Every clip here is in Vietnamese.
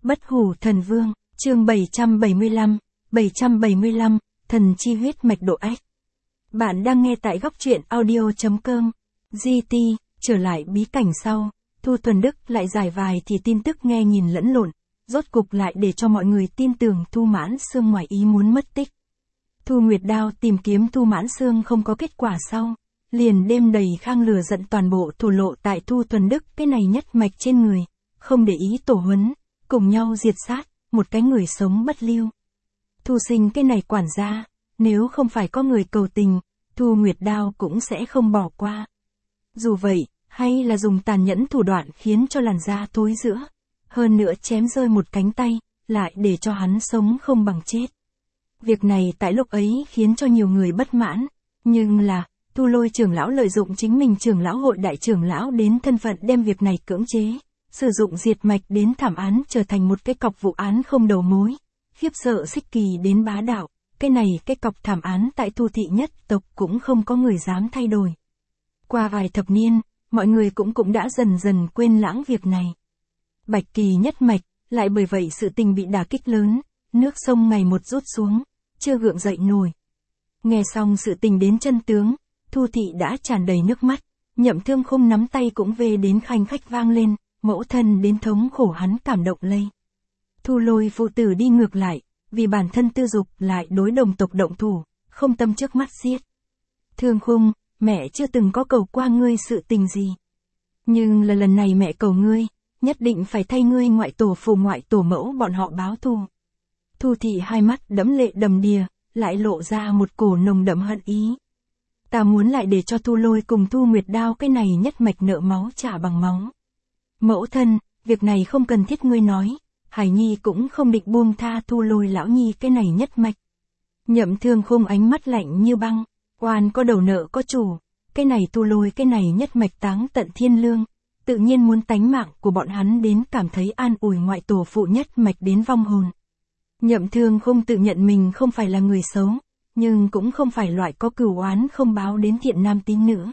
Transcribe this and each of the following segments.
Bất hủ thần vương, chương 775, thần chi huyết mạch độ ách. Bạn đang nghe tại góc truyện audio.com. GT, trở lại bí cảnh sau, Thu Tuần Đức lại giải vài thì tin tức nghe nhìn lẫn lộn, rốt cục lại để cho mọi người tin tưởng Thu Mãn Xương ngoài ý muốn mất tích. Thu Nguyệt Đao tìm kiếm Thu Mãn Xương không có kết quả sau, liền đêm đầy khang lửa giận toàn bộ thổ lộ tại Thu Tuần Đức cái này nhất mạch trên người, không để ý tổ huấn, cùng nhau diệt sát, một cái người sống bất lưu. Thu Sinh cái này quản gia, nếu không phải có người cầu tình, Thu Nguyệt Đao cũng sẽ không bỏ qua. Dù vậy, hay là dùng tàn nhẫn thủ đoạn khiến cho làn da thối rữa, hơn nữa chém rơi một cánh tay, lại để cho hắn sống không bằng chết. Việc này tại lúc ấy khiến cho nhiều người bất mãn, nhưng là, Thu Lôi trưởng lão lợi dụng chính mình trưởng lão hội đại trưởng lão đến thân phận đem việc này cưỡng chế, sử dụng diệt mạch đến thảm án trở thành một cái cọc vụ án không đầu mối, khiếp sợ Xích Kỳ đến bá đạo, cái cọc thảm án tại Thu thị nhất tộc cũng không có người dám thay đổi. Qua vài thập niên, mọi người cũng đã dần dần quên lãng việc này. Bạch Kỳ nhất mạch, lại bởi vậy sự tình bị đả kích lớn, nước sông ngày một rút xuống, chưa gượng dậy nổi. Nghe xong sự tình đến chân tướng, Thu thị đã tràn đầy nước mắt, Nhậm Thương Khung nắm tay cũng về đến khanh khách vang lên, mẫu thân đến thống khổ hắn cảm động lây. Thu Lôi phụ tử đi ngược lại, vì bản thân tư dục lại đối đồng tộc động thủ, không tâm trước mắt xiết. Thương Khung, mẹ chưa từng có cầu qua ngươi sự tình gì. Nhưng là lần này mẹ cầu ngươi, nhất định phải thay ngươi ngoại tổ phụ ngoại tổ mẫu bọn họ báo thù. Thu thị hai mắt đẫm lệ đầm đìa, lại lộ ra một cổ nồng đậm hận ý. Ta muốn lại để cho Thu Lôi cùng Thu Nguyệt Đao cái này nhất mạch nợ máu trả bằng máu. Mẫu thân, việc này không cần thiết ngươi nói, Hải Nhi cũng không định buông tha Thu Lôi lão nhi cái này nhất mạch. Nhậm Thương Khung ánh mắt lạnh như băng, oan có đầu nợ có chủ, cái này Thu Lôi cái này nhất mạch táng tận thiên lương, tự nhiên muốn tánh mạng của bọn hắn đến cảm thấy an ủi ngoại tổ phụ nhất mạch đến vong hồn. Nhậm Thương Khung tự nhận mình không phải là người xấu, nhưng cũng không phải loại có cửu oán không báo đến thiện nam tín nữ.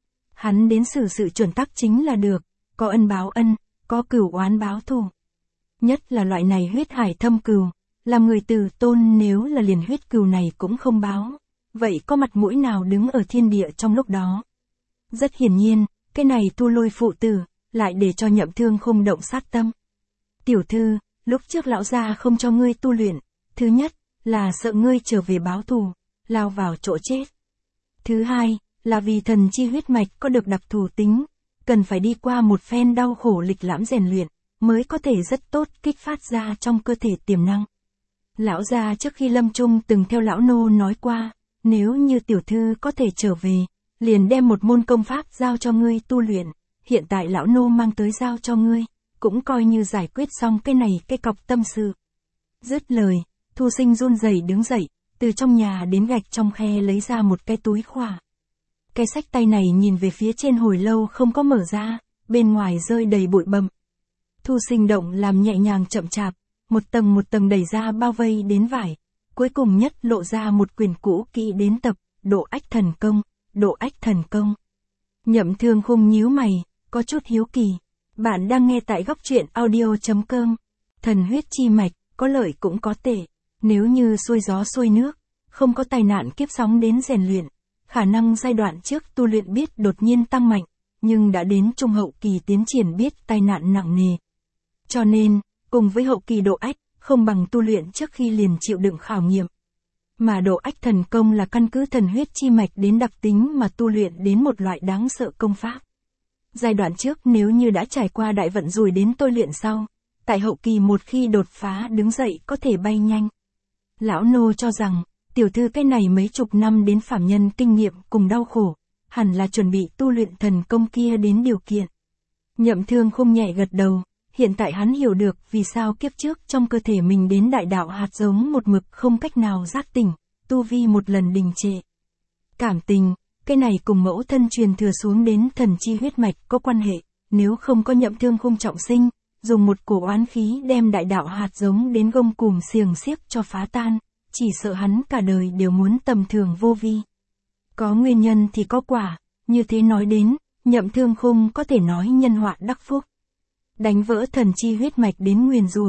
Hắn đến xử sự chuẩn tắc chính là được, có ân báo ân, có cửu oán báo thù. Nhất là loại này huyết hải thâm cừu, làm người từ tôn nếu là liền huyết cừu này cũng không báo, vậy có mặt mũi nào đứng ở thiên địa trong lúc đó. Rất hiển nhiên, cái này Thu Lôi phụ tử, lại để cho Nhậm Thương Khung động sát tâm. Tiểu thư, lúc trước lão gia không cho ngươi tu luyện, thứ nhất, là sợ ngươi trở về báo thù, lao vào chỗ chết. Thứ hai, là vì thần chi huyết mạch có được đặc thù tính, cần phải đi qua một phen đau khổ lịch lãm rèn luyện, mới có thể rất tốt kích phát ra trong cơ thể tiềm năng. Lão gia trước khi lâm chung từng theo lão nô nói qua, nếu như tiểu thư có thể trở về, liền đem một môn công pháp giao cho ngươi tu luyện, hiện tại lão nô mang tới giao cho ngươi, cũng coi như giải quyết xong cái cọc tâm sự. Dứt lời, Thu Sinh run rẩy đứng dậy, từ trong nhà đến gạch trong khe lấy ra một cái túi khỏa. Cái sách tay này nhìn về phía trên hồi lâu không có mở ra, bên ngoài rơi đầy bụi bặm. Thu Sinh động làm nhẹ nhàng chậm chạp, một tầng đẩy ra bao vây đến vải, cuối cùng nhất lộ ra một quyển cũ kỹ đến tập, Độ Ách Thần Công, Độ Ách Thần Công. Nhậm Thương Khung nhíu mày, có chút hiếu kỳ. Bạn đang nghe tại góc truyện audio.com. Thần huyết chi mạch, có lợi cũng có tệ. Nếu như xuôi gió xuôi nước, không có tai nạn kiếp sóng đến rèn luyện, khả năng giai đoạn trước tu luyện biết đột nhiên tăng mạnh, nhưng đã đến trung hậu kỳ tiến triển biết tai nạn nặng nề. Cho nên, cùng với hậu kỳ độ ách, không bằng tu luyện trước khi liền chịu đựng khảo nghiệm. Mà độ ách thần công là căn cứ thần huyết chi mạch đến đặc tính mà tu luyện đến một loại đáng sợ công pháp. Giai đoạn trước nếu như đã trải qua đại vận rồi đến tôi luyện sau, tại hậu kỳ một khi đột phá đứng dậy có thể bay nhanh. Lão nô cho rằng, tiểu thư cái này mấy chục năm đến phàm nhân kinh nghiệm cùng đau khổ, hẳn là chuẩn bị tu luyện thần công kia đến điều kiện. Nhậm Thương Khung nhẹ gật đầu, hiện tại hắn hiểu được vì sao kiếp trước trong cơ thể mình đến đại đạo hạt giống một mực không cách nào giác tỉnh, tu vi một lần đình trệ. Cảm tình, cái này cùng mẫu thân truyền thừa xuống đến thần chi huyết mạch có quan hệ, nếu không có Nhậm Thương Khung trọng sinh, dùng một cổ oán khí đem đại đạo hạt giống đến gông cùm xiềng xiếc cho phá tan, chỉ sợ hắn cả đời đều muốn tầm thường vô vi. Có nguyên nhân thì có quả, như thế nói đến, Nhậm Thương Khung có thể nói nhân họa đắc phúc. Đánh vỡ thần chi huyết mạch đến nguyền rủa,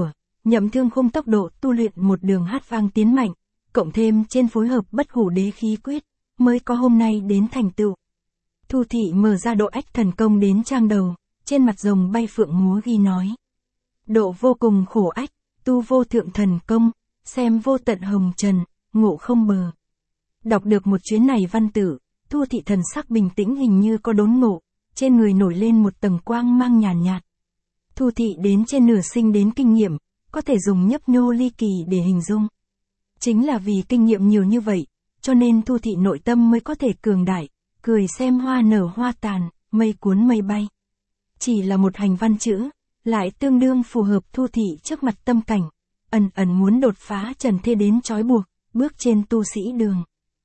Nhậm Thương Khung tốc độ tu luyện một đường hát vang tiến mạnh, cộng thêm trên phối hợp bất hủ đế khí quyết, mới có hôm nay đến thành tựu. Thu Thị mở ra độ ách thần công đến trang đầu, trên mặt rồng bay phượng múa ghi nói. Độ vô cùng khổ ách, tu vô thượng thần công, xem vô tận hồng trần, ngộ không bờ. Đọc được một chuyến này văn tử, Thu Thị thần sắc bình tĩnh hình như có đốn ngộ, trên người nổi lên một tầng quang mang nhàn nhạt. Thu Thị đến trên nửa sinh đến kinh nghiệm, có thể dùng nhấp nhô ly kỳ để hình dung. Chính là vì kinh nghiệm nhiều như vậy, cho nên Thu Thị nội tâm mới có thể cường đại, cười xem hoa nở hoa tàn, mây cuốn mây bay. Chỉ là một hành văn chữ, lại tương đương phù hợp Thu Thị trước mặt tâm cảnh, ẩn ẩn muốn đột phá trần thế đến trói buộc, bước trên tu sĩ đường.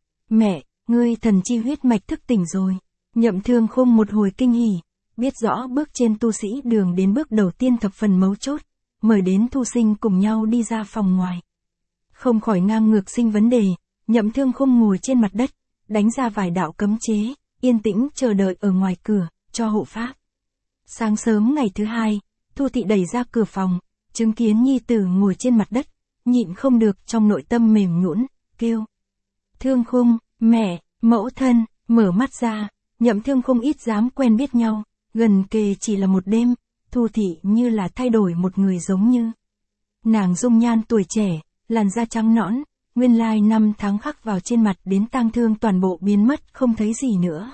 Mẹ, ngươi thần chi huyết mạch thức tỉnh rồi. Nhậm Thương Khung một hồi kinh hỉ, biết rõ bước trên tu sĩ đường đến bước đầu tiên thập phần mấu chốt, mời đến Thu Sinh cùng nhau đi ra phòng ngoài. Không khỏi ngang ngược sinh vấn đề, Nhậm Thương Khung ngồi trên mặt đất, đánh ra vài đạo cấm chế, yên tĩnh chờ đợi ở ngoài cửa, cho hộ pháp. Sáng sớm ngày thứ hai, Thu Thị đẩy ra cửa phòng, chứng kiến nhi tử ngồi trên mặt đất, nhịn không được trong nội tâm mềm nhũn, kêu. Thương Khung, mẹ, mẫu thân, mở mắt ra, Nhậm Thương Khung ít dám quen biết nhau, gần kề chỉ là một đêm, Thu Thị như là thay đổi một người giống như. Nàng dung nhan tuổi trẻ, làn da trắng nõn, nguyên lai năm tháng khắc vào trên mặt đến tang thương toàn bộ biến mất không thấy gì nữa.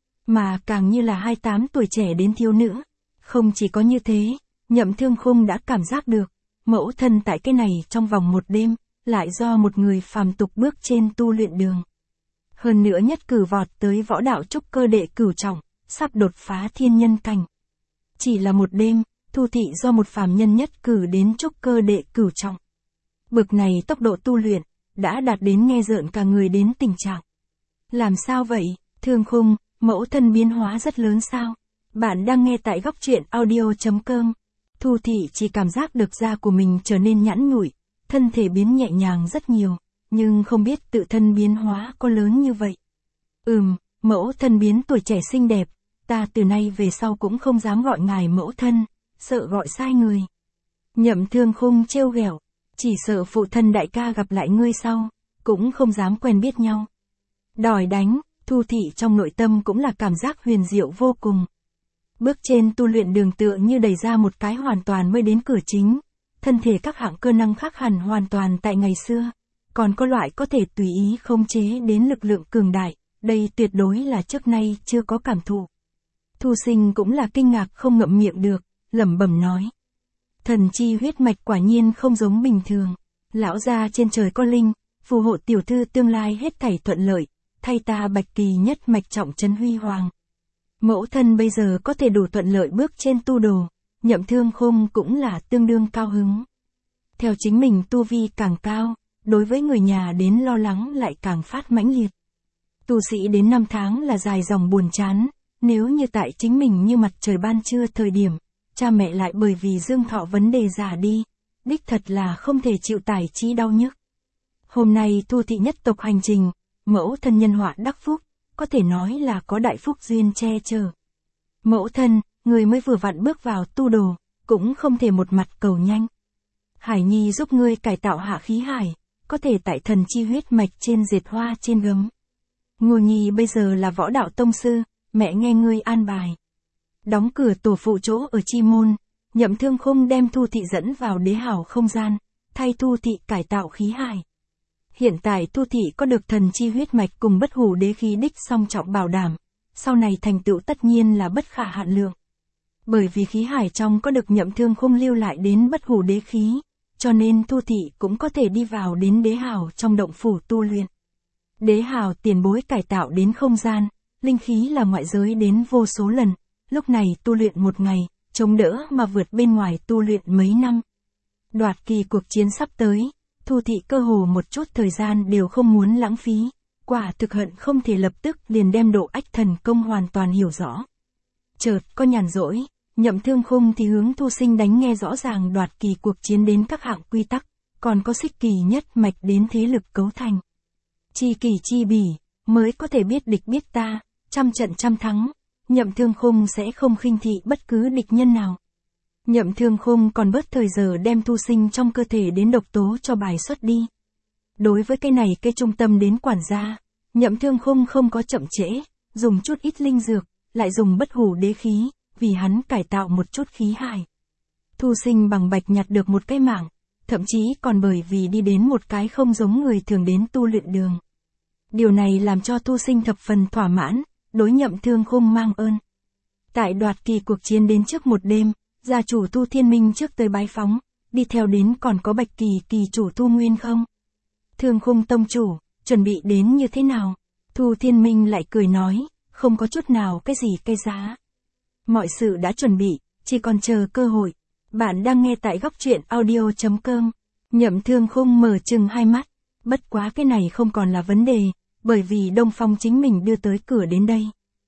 Mà càng như là 28 tuổi trẻ đến thiếu nữ. Không chỉ có như thế, Nhậm Thương Khung đã cảm giác được, mẫu thân tại cái này trong vòng một đêm, lại do một người phàm tục bước trên tu luyện đường. Hơn nữa nhất cử vọt tới võ đạo trúc cơ đệ cửu trọng, sắp đột phá thiên nhân cảnh. Chỉ là một đêm, Thu Thị do một phàm nhân nhất cử đến trúc cơ đệ cửu trọng. Bực này tốc độ tu luyện, đã đạt đến nghe rợn cả người đến tình trạng. Làm sao vậy, Thương Khung, mẫu thân biến hóa rất lớn sao? Bạn đang nghe tại góc truyện audio.com. Thu Thị chỉ cảm giác được da của mình trở nên nhẵn nhụi, thân thể biến nhẹ nhàng rất nhiều, nhưng không biết tự thân biến hóa có lớn như vậy. Mẫu thân biến tuổi trẻ xinh đẹp, ta từ nay về sau cũng không dám gọi ngài mẫu thân, sợ gọi sai người. Nhậm Thương Khung trêu ghẹo, chỉ sợ phụ thân đại ca gặp lại ngươi sau, cũng không dám quen biết nhau. Đòi đánh, Thu Thị trong nội tâm cũng là cảm giác huyền diệu vô cùng. Bước trên tu luyện đường tựa như đẩy ra một cái hoàn toàn mới đến cửa chính, thân thể các hạng cơ năng khác hẳn hoàn toàn tại ngày xưa, còn có loại có thể tùy ý khống chế đến lực lượng cường đại, đây tuyệt đối là trước nay chưa có cảm thụ. Thu Sinh cũng là kinh ngạc không ngậm miệng được, lẩm bẩm nói. Thần chi huyết mạch quả nhiên không giống bình thường, lão gia trên trời có linh, phù hộ tiểu thư tương lai hết thảy thuận lợi, thay ta Bạch Kỳ nhất mạch trọng trấn huy hoàng. Mẫu thân bây giờ có thể đủ thuận lợi bước trên tu đồ, Nhậm Thương Khung cũng là tương đương cao hứng. Theo chính mình tu vi càng cao, đối với người nhà đến lo lắng lại càng phát mãnh liệt. Tu sĩ đến 5 tháng là dài dòng buồn chán, nếu như tại chính mình như mặt trời ban trưa thời điểm, cha mẹ lại bởi vì dương thọ vấn đề già đi, đích thật là không thể chịu tải chi đau nhức. Hôm nay Thu Thị nhất tộc hành trình, mẫu thân nhân họa đắc phúc, có thể nói là có đại phúc duyên che chở. Mẫu thân, người mới vừa vặn bước vào tu đồ, cũng không thể một mặt cầu nhanh. Hải Nhi giúp ngươi cải tạo hạ khí hải, có thể tại thần chi huyết mạch trên dệt hoa trên gấm. Ngô Nhi bây giờ là võ đạo tông sư, mẹ nghe ngươi an bài. Đóng cửa tổ phụ chỗ ở chi môn, Nhậm Thương Khung đem Thu Thị dẫn vào đế hào không gian, thay Thu Thị cải tạo khí hải. Hiện tại Thu Thị có được thần chi huyết mạch cùng bất hủ đế khí đích song trọng bảo đảm, sau này thành tựu tất nhiên là bất khả hạn lượng. Bởi vì khí hải trong có được Nhậm Thương Khung lưu lại đến bất hủ đế khí, cho nên Thu Thị cũng có thể đi vào đến đế hào trong động phủ tu luyện. Đế hào tiền bối cải tạo đến không gian, linh khí là ngoại giới đến vô số lần, lúc này tu luyện một ngày, chống đỡ mà vượt bên ngoài tu luyện mấy năm. Đoạt kỳ cuộc chiến sắp tới, Thu Thị cơ hồ một chút thời gian đều không muốn lãng phí, quả thực hận không thể lập tức liền đem độ ách thần công hoàn toàn hiểu rõ. Chợt có nhàn rỗi, Nhậm Thương Khung thì hướng Thu Sinh đánh nghe rõ ràng đoạt kỳ cuộc chiến đến các hạng quy tắc, còn có xích kỳ nhất mạch đến thế lực cấu thành. Chi kỳ chi bỉ, mới có thể biết địch biết ta, trăm trận trăm thắng, Nhậm Thương Khung sẽ không khinh thị bất cứ địch nhân nào. Nhậm Thương Khung còn bớt thời giờ đem thu sinh trong cơ thể đến độc tố cho bài xuất đi. Đối với cái này cái trung tâm đến quản gia, Nhậm Thương Khung không có chậm trễ, dùng chút ít linh dược, lại dùng bất hủ đế khí, vì hắn cải tạo một chút khí hài. Thu sinh bằng bạch nhặt được một cái mạng, thậm chí còn bởi vì đi đến một cái không giống người thường đến tu luyện đường. Điều này làm cho thu sinh thập phần thỏa mãn, đối Nhậm Thương Khung mang ơn. Tại đoạt kỳ cuộc chiến đến trước một đêm, gia chủ Thu Thiên Minh trước tới bái phóng, đi theo đến còn có Bạch Kỳ kỳ chủ Thu Nguyên không? Thương Khung tông chủ, chuẩn bị đến như thế nào? Thu Thiên Minh lại cười nói, không có chút nào cái gì cái giá. Mọi sự đã chuẩn bị, chỉ còn chờ cơ hội. Bạn đang nghe tại góc truyện audio.com. Nhậm Thương Khung mở trừng hai mắt, bất quá cái này không còn là vấn đề, bởi vì Đông Phong chính mình đưa tới cửa đến đây.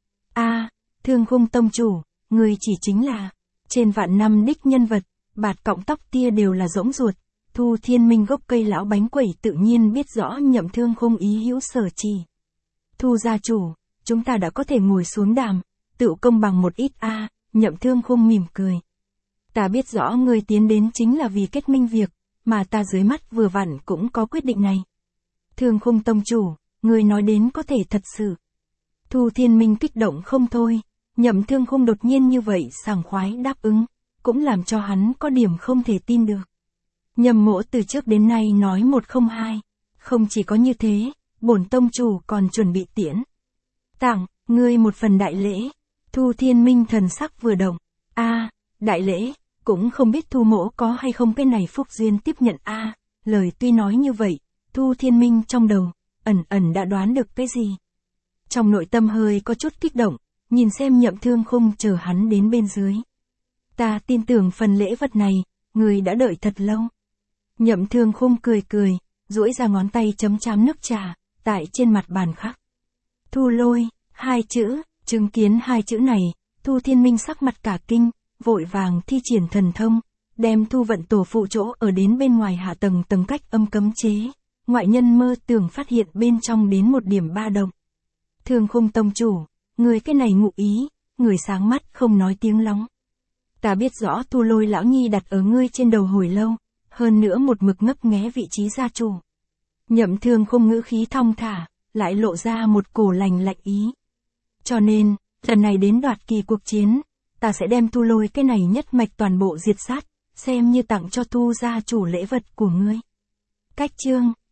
Thương Khung tông chủ, người chỉ chính là, trên vạn năm đích nhân vật, bạt cọng tóc tia đều là rỗng ruột. Thu Thiên Minh gốc cây lão bánh quẩy tự nhiên biết rõ Nhậm Thương Khung ý hữu sở chỉ. Thu gia chủ, chúng ta đã có thể ngồi xuống đàm, tự công bằng một ít Nhậm Thương Khung mỉm cười. Ta biết rõ người tiến đến chính là vì kết minh việc, mà ta dưới mắt vừa vặn cũng có quyết định này. Thương Khung tông chủ, người nói đến có thể thật sự. Thu Thiên Minh kích động không thôi, Nhậm Thương Khung đột nhiên như vậy sảng khoái đáp ứng, cũng làm cho hắn có điểm không thể tin được. Nhậm mỗ từ trước đến nay nói một không hai, không chỉ có như thế, bổn tông chủ còn chuẩn bị tiễn tặng ngươi một phần đại lễ. Thu Thiên Minh thần sắc vừa động, đại lễ, cũng không biết Thu mỗ có hay không cái này phúc duyên tiếp nhận lời tuy nói như vậy, Thu Thiên Minh trong đầu, ẩn đã đoán được cái gì. Trong nội tâm hơi có chút kích động, nhìn xem Nhậm Thương Khung chờ hắn đến bên dưới. Ta tin tưởng phần lễ vật này, người đã đợi thật lâu. Nhậm Thương Khung cười, duỗi ra ngón tay chấm chám nước trà, tại trên mặt bàn khắc. Thu lôi, hai chữ, chứng kiến hai chữ này, Thu Thiên Minh sắc mặt cả kinh, vội vàng thi triển thần thông, đem thu vận tổ phụ chỗ ở đến bên ngoài hạ tầng cách âm cấm chế, ngoại nhân mơ tưởng phát hiện bên trong đến một điểm ba động. Thương Khung tông chủ, người cái này ngụ ý, người sáng mắt không nói tiếng lóng. Ta biết rõ Thu lôi lão nhi đặt ở ngươi trên đầu hồi lâu, hơn nữa một mực ngấp nghé vị trí gia chủ. Nhậm Thương Khung ngữ khí thong thả, lại lộ ra một cổ lạnh ý. Cho nên, lần này đến đoạt kỳ cuộc chiến, ta sẽ đem Thu lôi cái này nhất mạch toàn bộ diệt sát, xem như tặng cho Thu gia chủ lễ vật của ngươi. Cách chương